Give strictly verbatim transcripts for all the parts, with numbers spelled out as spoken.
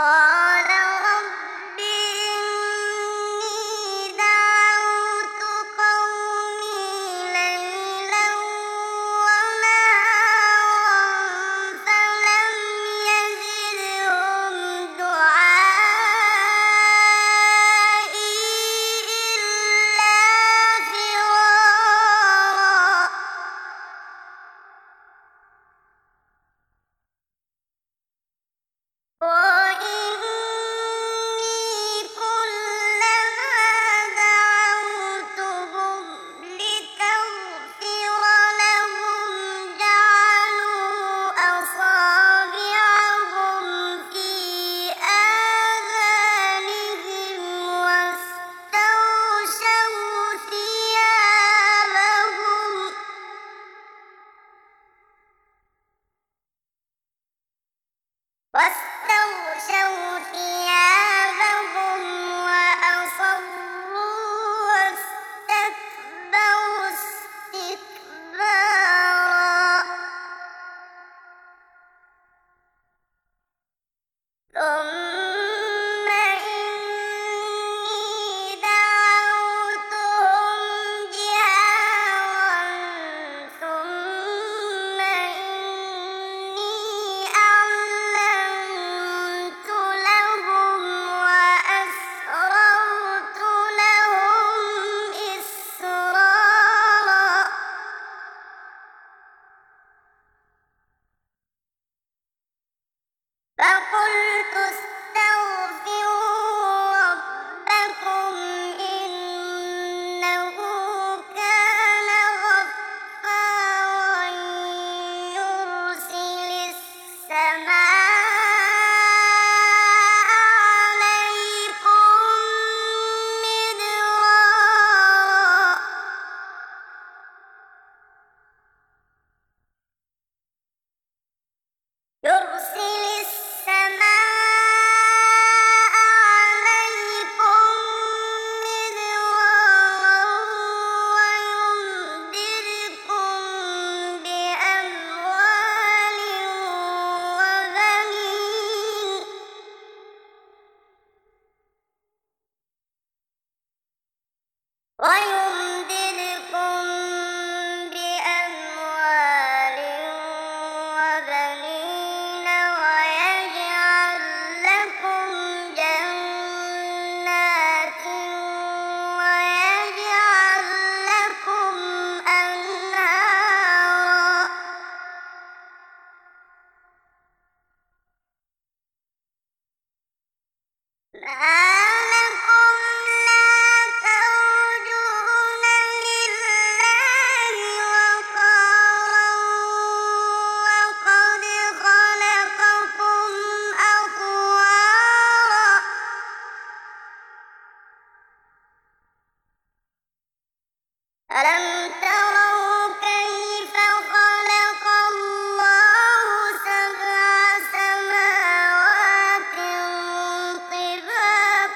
قَالَ رَبِّ إِنِّي دَعَوْتُ قَوْمِي لَيْلًا وَنَهَارًا فَلَمْ يَزِدْهُمْ دُعَائِي إِلَّا فِرَارًا وَإِنِّي كُلَّمَا دَعَوْتُهُمْ لِتَغْفِرَ لَهُمْ جَعَلُوا أَصَابِعَهُمْ فِي آذَانِهِمْ وَاسْتَغْشَوْا ثِيَابَهُمْ وَاسْتَغْشَوْا ثِيَابَهُمْ وَأَصَرُّوا وَاسْتَكْبَرُوا اسْتِكْبَارًا ثُمَّ إِنِّي دَعَوْتُهُمْ جِهَارًا ثُمَّ إِنِّي أَعْلَنتُ لَهُمْ وَأَسْرَرْتُ لَهُمْ إِسْرَارًا فَقُلْتُ اسْتَغْفِرُوا رَبَّكُمْ إِنَّهُ كَانَ غَفَّارًا يُرْسِلِ السَّمَاءَ عَلَيْكُم مِّدْرَارًا يُرْسِلِ السَّمَاءَ عَلَيْكُم مِّدْرَارًا وَيُمْدِدْكُم بِأَمْوَالٍ وَبَنِينَ وَيُمْدِدْكُم بِأَمْوَالٍ وَبَنِينَ وَيَجْعَل لَّكُمْ جَنَّاتٍ وَيَجْعَل لَّكُمْ أَنْهَارًا مَا لَكُمْ لَا تَرْجُونَ لِلَّهِ وَقَارًا وَقَدْ خَلَقَكُمْ أَطْوَارًا أَلَمْ تَرَوْا كَيْفَ خَلَقَ اللَّهُ سَبْعَ سَمَاوَاتٍ طِبَاقًا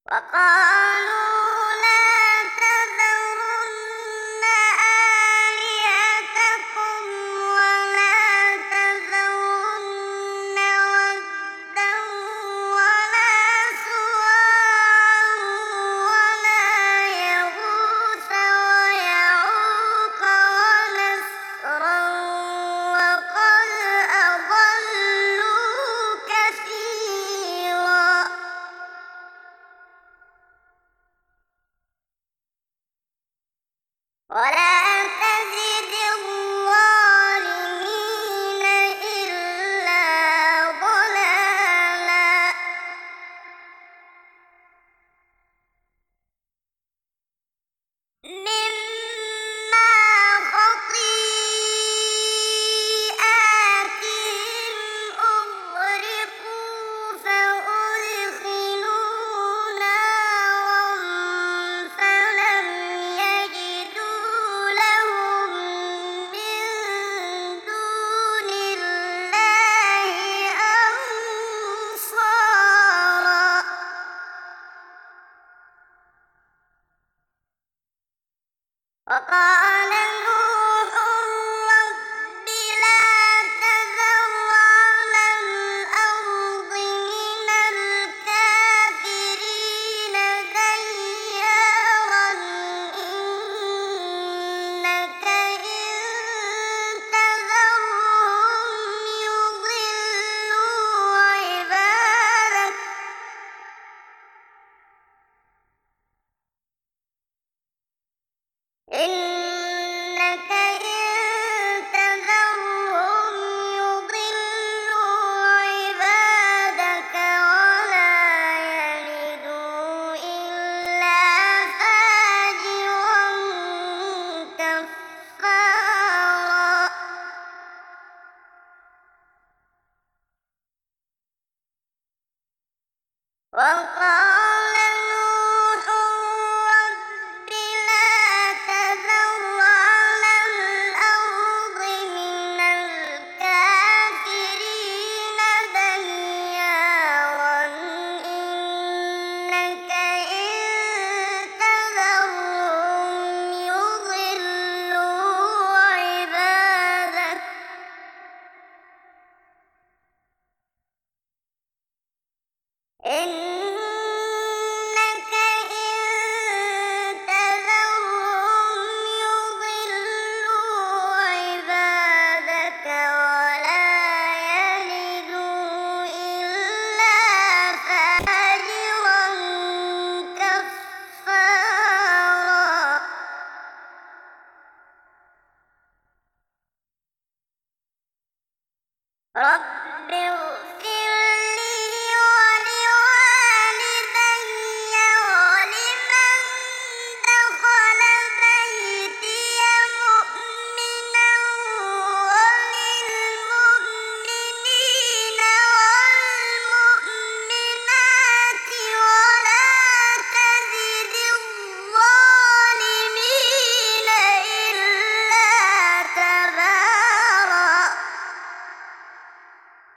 وقالوا لا تذرن آلهتكم ولا تذرن ودا ولا سواعا ولا يغوث ويعوق ونسرا وقد أضلوا كثيرا ولا تزد الظالمين إلا ضلالا مما خطيئاتهم أغرقوا فأدخلوا نارا فلم يجدوا لهم من دون الله أنصارا وقال نوح رب لا تذر على الأرض من الكافرين ديارا إنك إن تذرهم يضلوا عبادك إنك إن تذرهم يضلوا عبادك ولا يلدوا إلا فاجرا كفارا وقال نوح رب لا تذر على الأرض من الكافرين ديارا إنك إن تذرهم يضلوا عبادك إنك إن تذرهم يضلوا عبادك ولا يلدوا إلا فاجرا كفارا رب